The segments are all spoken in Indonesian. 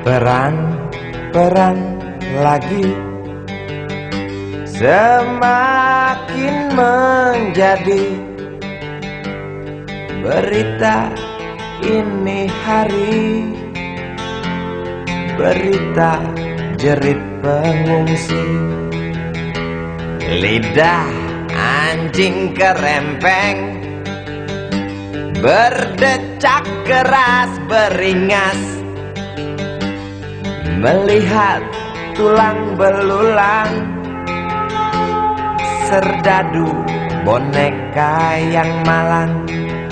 Perang lagi semakin menjadi berita ini hari, berita jerit pengungsi. Lidah anjing kerempeng berdecak keras beringas, melihat tulang belulang serdadu boneka yang malang.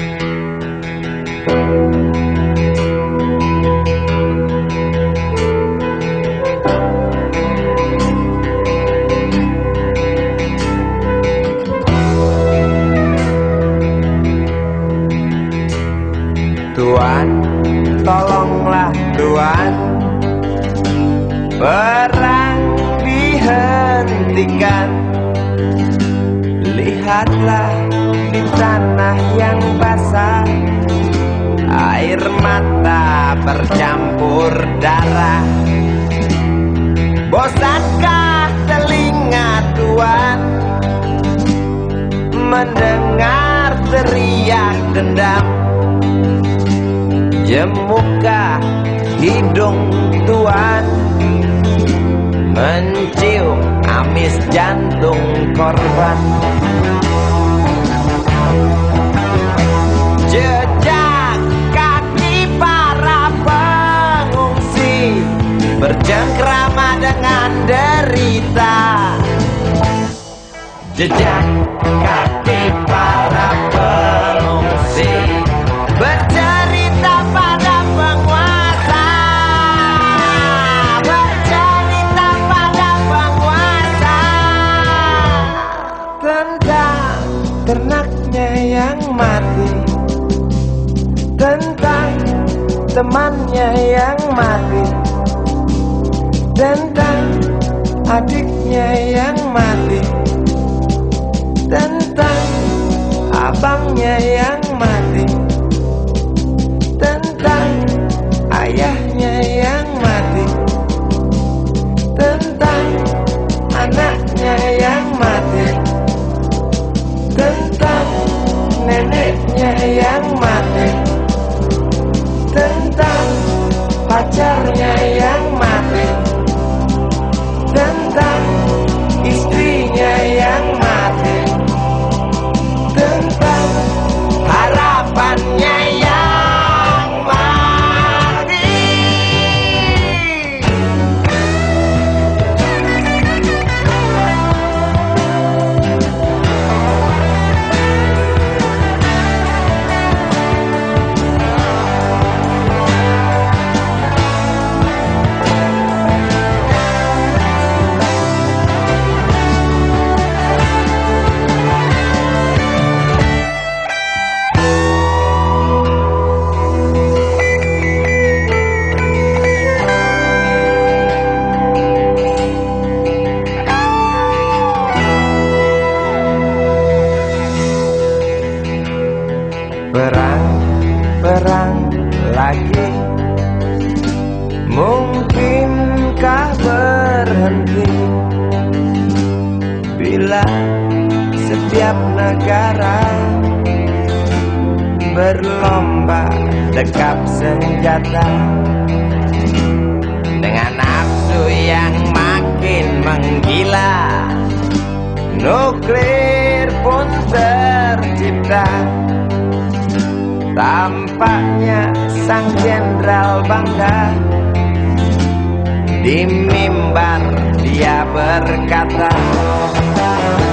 Tuan, tolonglah Tuan, perang dihentikan. Lihatlah di tanah yang basah, air mata bercampur darah. Bosankah telinga Tuan mendengar teriak dendam? Jemukah hidung Tuan mencium amis jantung korban? Jejak kaki para pengungsi bercengkrama dengan derita. Jejak kaki para pengungsi bercerita pada penguasa, bercerita pada penguasa tentang ternaknya yang mati, tentang temannya yang mati, tentang adiknya yang mati, tentang abangnya yang mati, tentang ayahnya yang mati, tentang anaknya yang mati, tentang neneknya yang mati, tentang pacarnya yang mati, tentang istrinya yang mati, tentang harapannya yang mati. Perang lagi, mungkinkah berhenti bila setiap negara berlomba dekap senjata dengan nafsu yang makin menggila? Nuklir pun tercipta. Tampaknya sang jenderal bangga, di mimbar dia berkata,